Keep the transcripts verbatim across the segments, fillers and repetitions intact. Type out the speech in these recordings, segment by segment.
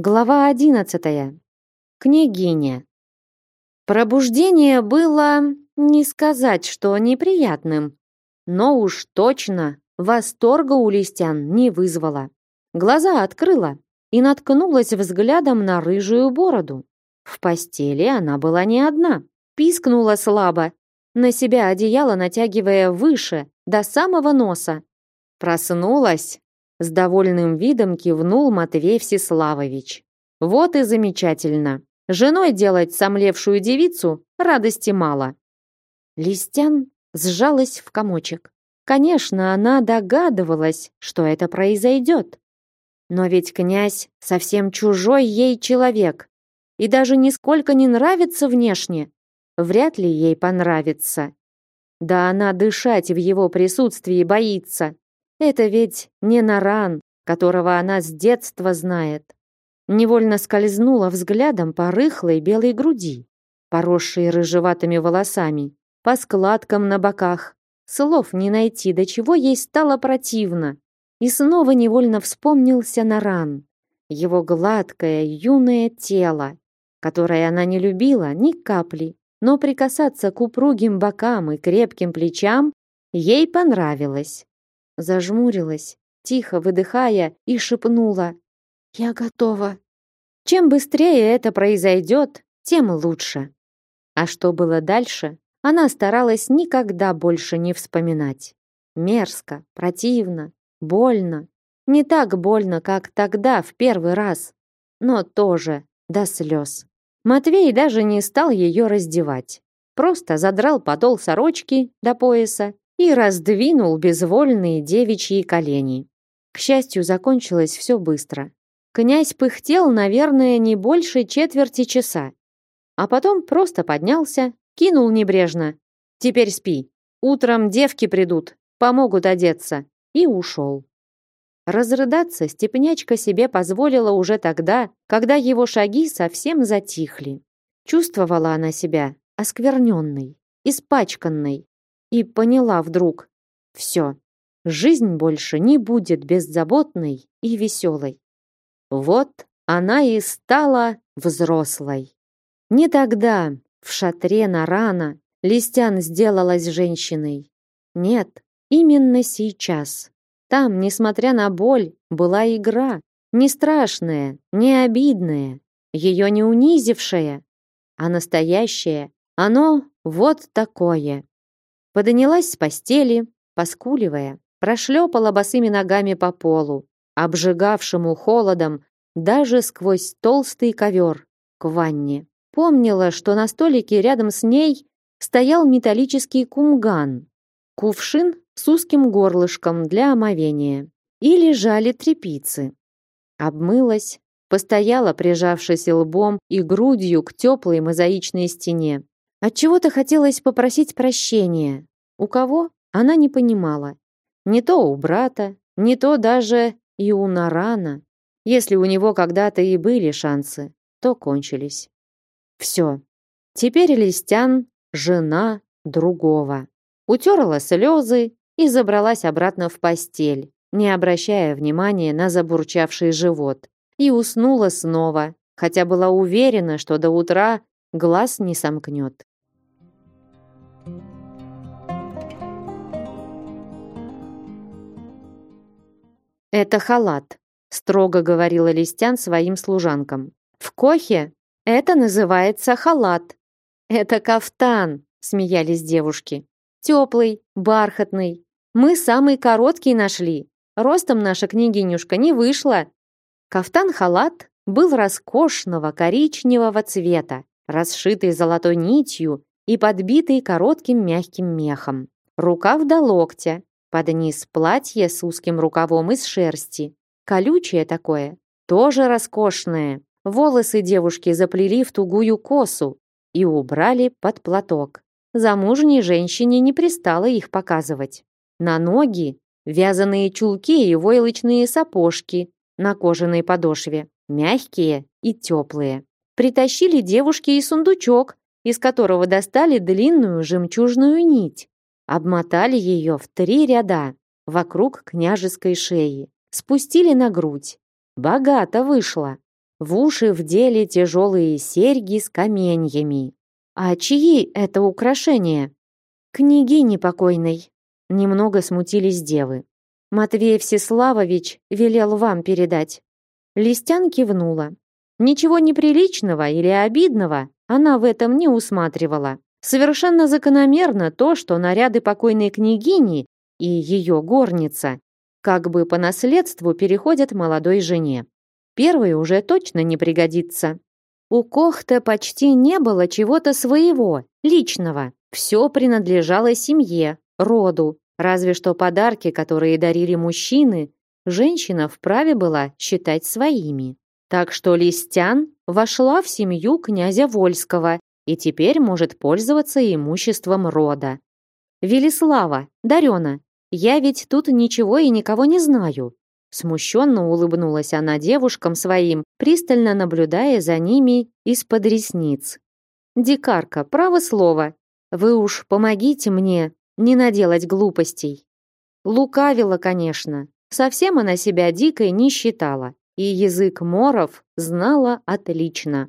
Глава одиннадцатая. Княгиня. Пробуждение было, не сказать, что неприятным, но уж точно восторга у Листян не вызвало. Глаза открыла и наткнулась взглядом на рыжую бороду. В постели она была не одна. Пискнула слабо, на себя одеяло натягивая выше, до самого носа. Проснулась. С довольным видом кивнул Матвей Всеславович. Вот и замечательно. Женой делать сомлевшую девицу радости мало. Листян сжалась в комочек. Конечно, она догадывалась, что это произойдет. Но ведь князь совсем чужой ей человек. И даже нисколько не нравится внешне. Вряд ли ей понравится. Да она дышать в его присутствии боится. Это ведь не Наран, которого она с детства знает. Невольно скользнула взглядом по рыхлой белой груди, поросшей рыжеватыми волосами, по складкам на боках. Слов не найти, до чего ей стало противно. И снова невольно вспомнился Наран, его гладкое, юное тело, которое она не любила ни капли, но прикасаться к упругим бокам и крепким плечам ей понравилось. Зажмурилась, тихо выдыхая, и шепнула: «Я готова». Чем быстрее это произойдет, тем лучше. А что было дальше, она старалась никогда больше не вспоминать. Мерзко, противно, больно. Не так больно, как тогда, в первый раз, но тоже до слез. Матвей даже не стал ее раздевать. Просто задрал подол сорочки до пояса и раздвинул безвольные девичьи колени. К счастью, закончилось все быстро. Князь пыхтел, наверное, не больше четверти часа. А потом просто поднялся, кинул небрежно: «Теперь спи. Утром девки придут, помогут одеться», и ушел. Разрыдаться степнячка себе позволила уже тогда, когда его шаги совсем затихли. Чувствовала она себя оскверненной, испачканной, и поняла вдруг: все, жизнь больше не будет беззаботной и веселой. Вот она и стала взрослой. Не тогда, в шатре Нарана, Листян сделалась женщиной. Нет, именно сейчас. Там, несмотря на боль, была игра, не страшная, не обидная, ее не унизившая, а настоящее. Оно вот такое. Поднялась с постели, поскуливая, прошлепала босыми ногами по полу, обжигавшему холодом даже сквозь толстый ковер, к ванне. Помнила, что на столике рядом с ней стоял металлический кумган, кувшин с узким горлышком для омовения, и лежали тряпицы. Обмылась, постояла, прижавшись лбом и грудью к теплой мозаичной стене. Отчего-то хотелось попросить прощения. У кого? Она не понимала. Не то у брата, не то даже и у Нарана. Если у него когда-то и были шансы, то кончились. Все. Теперь Листян — жена другого. Утерла слезы и забралась обратно в постель, не обращая внимания на забурчавший живот. И уснула снова, хотя была уверена, что до утра глаз не сомкнет. «Это халат», — строго говорила Листян своим служанкам. «В Кохе это называется халат». «Это кафтан», — смеялись девушки. «Теплый, бархатный. Мы самый короткий нашли. Ростом наша княгинюшка не вышла». Кафтан-халат был роскошного коричневого цвета, расшитый золотой нитью и подбитый коротким мягким мехом. Рукав до локтя, под низ платье с узким рукавом из шерсти. Колючее такое, тоже роскошное. Волосы девушки заплели в тугую косу и убрали под платок. Замужней женщине не пристало их показывать. На ноги вязаные чулки и войлочные сапожки на кожаной подошве, мягкие и теплые. Притащили девушке и сундучок, из которого достали длинную жемчужную нить. Обмотали ее в три ряда вокруг княжеской шеи. Спустили на грудь. Богато вышло. В уши вдели тяжелые серьги с каменьями. А чьи это украшения? Княгини покойной. Немного смутились девы. Матвей Всеславович велел вам передать. Листян кивнула. Ничего неприличного или обидного она в этом не усматривала. Совершенно закономерно то, что наряды покойной княгини и ее горница как бы по наследству переходят молодой жене. Первой уже точно не пригодится. У Кохта почти не было чего-то своего, личного. Все принадлежало семье, роду, разве что подарки, которые дарили мужчины, женщина вправе была считать своими. Так что Листян вошла в семью князя Вольского и теперь может пользоваться имуществом рода. Велислава, Дарена, я ведь тут ничего и никого не знаю. Смущенно улыбнулась она девушкам своим, пристально наблюдая за ними из-под ресниц. Дикарка, право слово, вы уж помогите мне не наделать глупостей. Лукавила, конечно, совсем она себя дикой не считала, и язык моров знала отлично.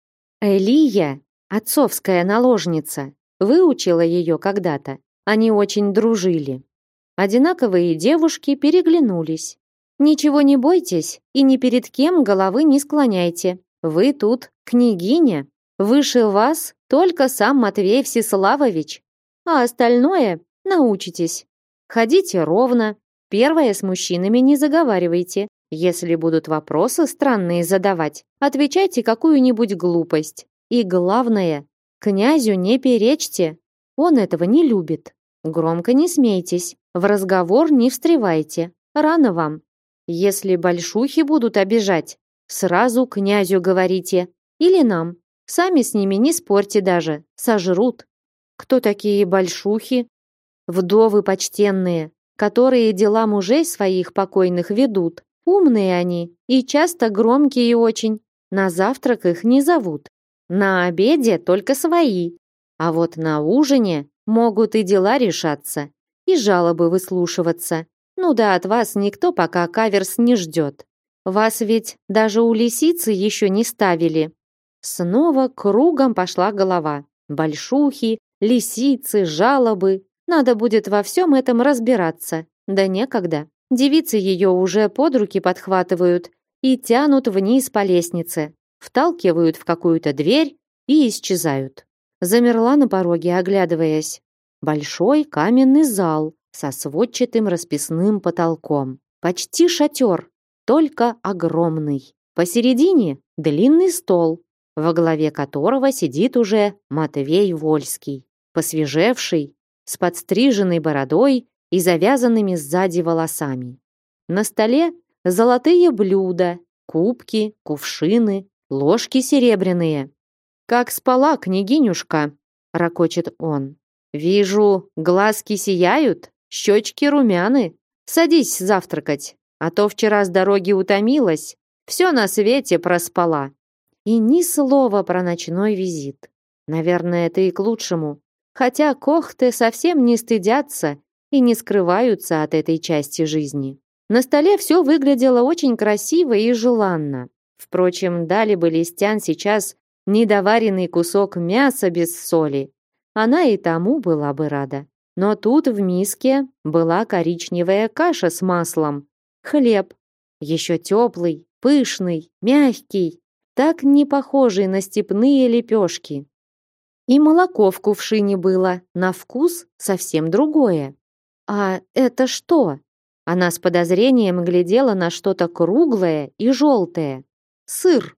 Элия, отцовская наложница, выучила ее когда-то. Они очень дружили. Одинаковые девушки переглянулись. Ничего не бойтесь и ни перед кем головы не склоняйте. Вы тут княгиня. Выше вас только сам Матвей Всеславович. А остальное научитесь. Ходите ровно. Первое, с мужчинами не заговаривайте. Если будут вопросы странные задавать, отвечайте какую-нибудь глупость. И главное, князю не перечьте. Он этого не любит. Громко не смейтесь. В разговор не встревайте. Рано вам. Если большухи будут обижать, сразу князю говорите. Или нам. Сами с ними не спорьте даже. Сожрут. Кто такие большухи? Вдовы почтенные, которые дела мужей своих покойных ведут. Умные они и часто громкие очень. На завтрак их не зовут. На обеде только свои. А вот на ужине могут и дела решаться, и жалобы выслушиваться. Ну да, от вас никто пока каверс не ждет. Вас ведь даже у лисицы еще не ставили. Снова кругом пошла голова. Большухи, лисицы, жалобы. Надо будет во всем этом разбираться. Да некогда. Девицы ее уже под руки подхватывают и тянут вниз по лестнице, вталкивают в какую-то дверь и исчезают. Замерла на пороге, оглядываясь. Большой каменный зал со сводчатым расписным потолком. Почти шатер, только огромный. Посередине длинный стол, во главе которого сидит уже Матвей Вольский, посвежевший, с подстриженной бородой и завязанными сзади волосами. На столе золотые блюда, кубки, кувшины, ложки серебряные. «Как спала, княгинюшка?» — ракочет он. «Вижу, глазки сияют, щечки румяны. Садись завтракать, а то вчера с дороги утомилась, все на свете проспала». И ни слова про ночной визит. Наверное, это и к лучшему. Хотя кохты совсем не стыдятся и не скрываются от этой части жизни. На столе все выглядело очень красиво и желанно. Впрочем, дали бы Листян сейчас недоваренный кусок мяса без соли. Она и тому была бы рада. Но тут в миске была коричневая каша с маслом, хлеб, еще теплый, пышный, мягкий, так не похожий на степные лепешки. И молоко в кувшине было, на вкус совсем другое. А это что? Она с подозрением глядела на что-то круглое и желтое. Сыр.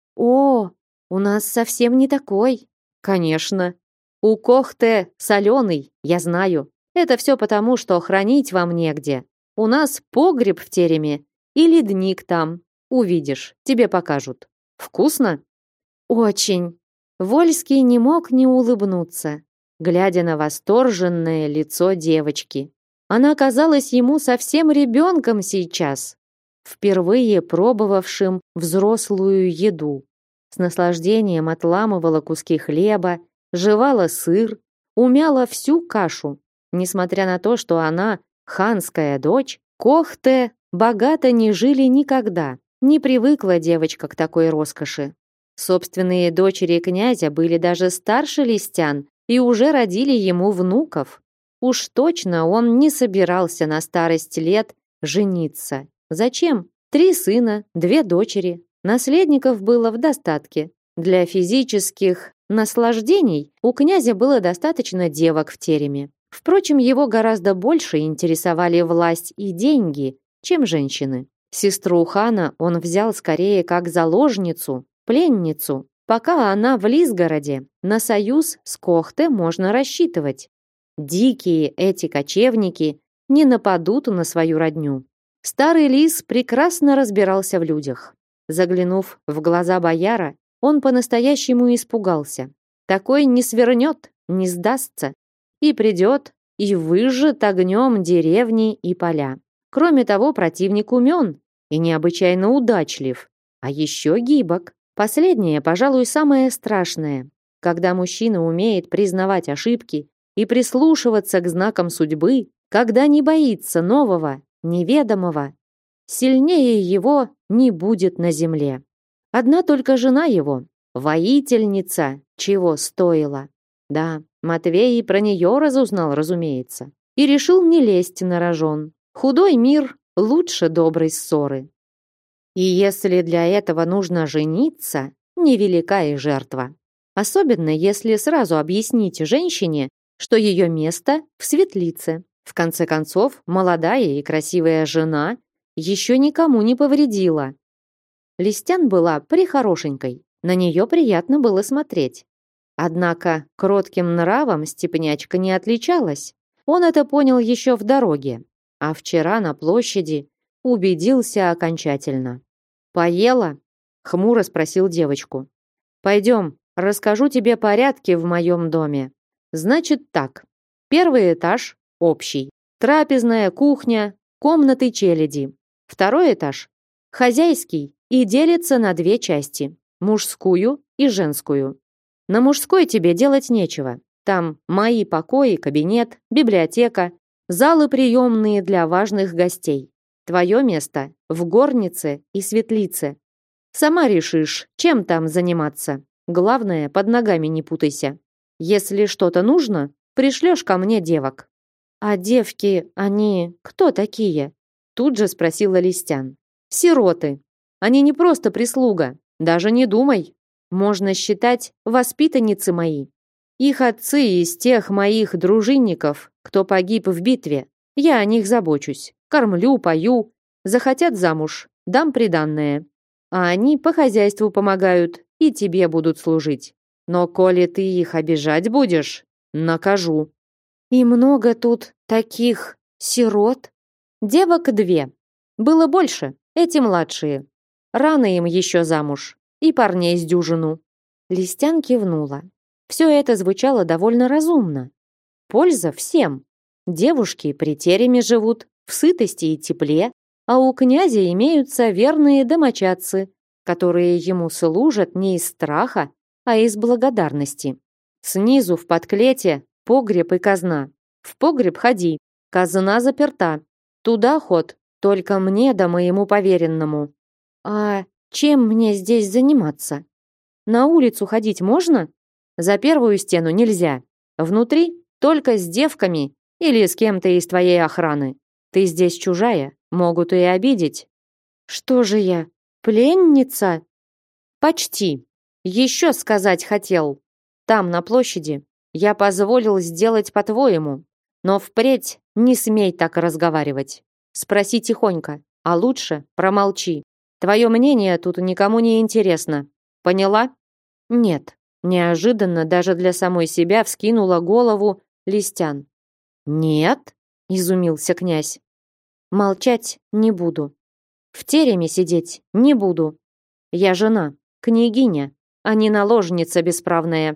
О, у нас совсем не такой. Конечно. У Кохте соленый, я знаю. Это все потому, что хранить вам негде. У нас погреб в тереме и ледник там. Увидишь, тебе покажут. Вкусно? Очень. Вольский не мог не улыбнуться, глядя на восторженное лицо девочки. Она казалась ему совсем ребенком сейчас, впервые пробовавшим взрослую еду. С наслаждением отламывала куски хлеба, жевала сыр, умяла всю кашу. Несмотря на то, что она ханская дочь, Кохте богато не жили никогда. Не привыкла девочка к такой роскоши. Собственные дочери князя были даже старше Листян и уже родили ему внуков. Уж точно он не собирался на старость лет жениться. Зачем? Три сына, две дочери. Наследников было в достатке. Для физических наслаждений у князя было достаточно девок в тереме. Впрочем, его гораздо больше интересовали власть и деньги, чем женщины. Сестру хана он взял скорее как заложницу, пленницу. Пока она в Лисгороде, на союз с Кохте можно рассчитывать. Дикие эти кочевники не нападут на свою родню. Старый лис прекрасно разбирался в людях. Заглянув в глаза бояра, он по-настоящему испугался. Такой не свернет, не сдастся. И придет, и выжжет огнем деревни и поля. Кроме того, противник умен и необычайно удачлив, а еще гибок. Последнее, пожалуй, самое страшное. Когда мужчина умеет признавать ошибки и прислушиваться к знакам судьбы, когда не боится нового, неведомого, сильнее его не будет на земле. Одна только жена его, воительница, чего стоила. Да, Матвей и про нее разузнал, разумеется, и решил не лезть на рожон. Худой мир лучше доброй ссоры. И если для этого нужно жениться, невелика и жертва. Особенно если сразу объяснить женщине, что ее место в светлице. В конце концов, молодая и красивая жена еще никому не повредила. Листян была прихорошенькой, на нее приятно было смотреть. Однако кротким нравом степнячка не отличалась. Он это понял еще в дороге, а вчера на площади убедился окончательно. «Поела?» — хмуро спросил девочку. «Пойдем, расскажу тебе порядки в моем доме. Значит так, первый этаж — общий, трапезная, кухня, комнаты челяди. Второй этаж — хозяйский и делится на две части — мужскую и женскую. На мужской тебе делать нечего. Там мои покои, кабинет, библиотека, залы приемные для важных гостей. Твое место в горнице и светлице. Сама решишь, чем там заниматься. Главное, под ногами не путайся. Если что-то нужно, пришлешь ко мне девок». «А девки, они кто такие?» Тут же спросила Листян. «Сироты. Они не просто прислуга. Даже не думай. Можно считать воспитанницы мои. Их отцы из тех моих дружинников, кто погиб в битве. Я о них забочусь. Кормлю, пою. Захотят замуж, дам приданное. А они по хозяйству помогают и тебе будут служить. Но коли ты их обижать будешь, накажу». «И много тут таких сирот?» «Девок две. Было больше, эти младшие. Рано им еще замуж. И парней с дюжину». Листян кивнула. Все это звучало довольно разумно. Польза всем. Девушки при тереме живут, в сытости и тепле, а у князя имеются верные домочадцы, которые ему служат не из страха, а из благодарности. Снизу в подклете погреб и казна. В погреб ходи, казна заперта. Туда ход, только мне да моему поверенному. «А чем мне здесь заниматься? На улицу ходить можно? За первую стену нельзя. Внутри только с девками или с кем-то из твоей охраны. Ты здесь чужая, могут и обидеть». «Что же я, пленница?» «Почти. Еще сказать хотел. Там, на площади, я позволил сделать по-твоему, но впредь не смей так разговаривать. Спроси тихонько, а лучше промолчи. Твое мнение тут никому не интересно. Поняла?» «Нет». Неожиданно даже для самой себя вскинула голову Листян. «Нет?» — изумился князь. «Молчать не буду. В тереме сидеть не буду. Я жена, княгиня, а не наложница бесправная.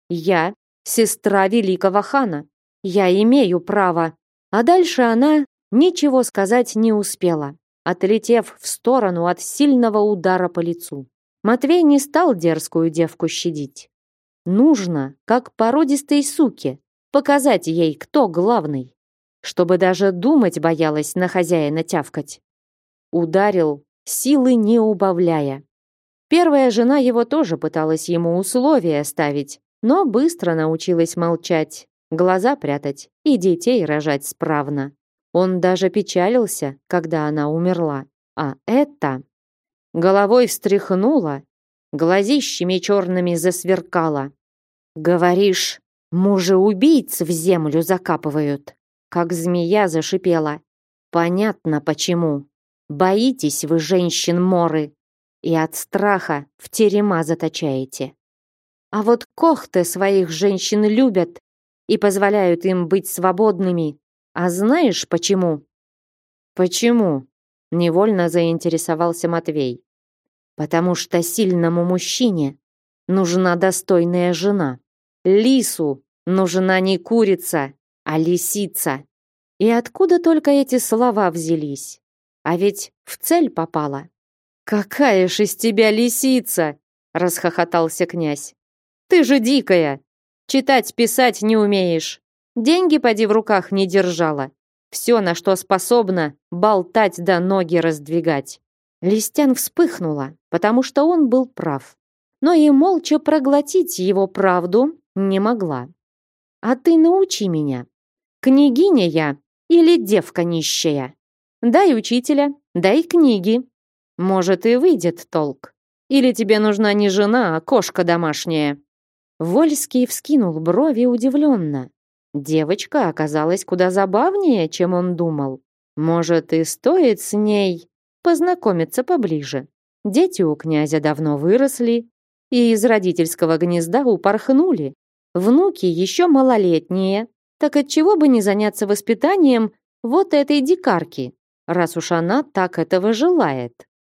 Я сестра великого хана. Я имею право». А дальше она ничего сказать не успела, отлетев в сторону от сильного удара по лицу. Матвей не стал дерзкую девку щадить. Нужно, как породистой суке, показать ей, кто главный, чтобы даже думать боялась на хозяина тявкать. Ударил силы не убавляя. Первая жена его тоже пыталась ему условия ставить, но быстро научилась молчать, глаза прятать и детей рожать справно. Он даже печалился, когда она умерла. А это... Головой встряхнула, глазищами черными засверкала. «Говоришь, мужа-убийц в землю закапывают?» Как змея зашипела. «Понятно, почему. Боитесь вы женщин-моры и от страха в терема заточаете. А вот кохты своих женщин любят и позволяют им быть свободными. А знаешь почему?» «Почему?» — невольно заинтересовался Матвей. «Потому что сильному мужчине нужна достойная жена. Лису нужна не курица, а лисица». И откуда только эти слова взялись? А ведь в цель попала. «Какая ж из тебя лисица!» — расхохотался князь. «Ты же дикая! Читать-писать не умеешь. Деньги поди в руках не держала. Все, на что способна, болтать да ноги раздвигать». Листян вспыхнула, потому что он был прав. Но и молча проглотить его правду не могла. «А ты научи меня. Княгиня я или девка нищая? Дай учителя, дай книги. Может, и выйдет толк. Или тебе нужна не жена, а кошка домашняя?» Вольский вскинул брови удивленно. Девочка оказалась куда забавнее, чем он думал. Может, и стоит с ней познакомиться поближе. Дети у князя давно выросли и из родительского гнезда упорхнули. Внуки еще малолетние. Так отчего бы не заняться воспитанием вот этой дикарки, раз уж она так этого желает?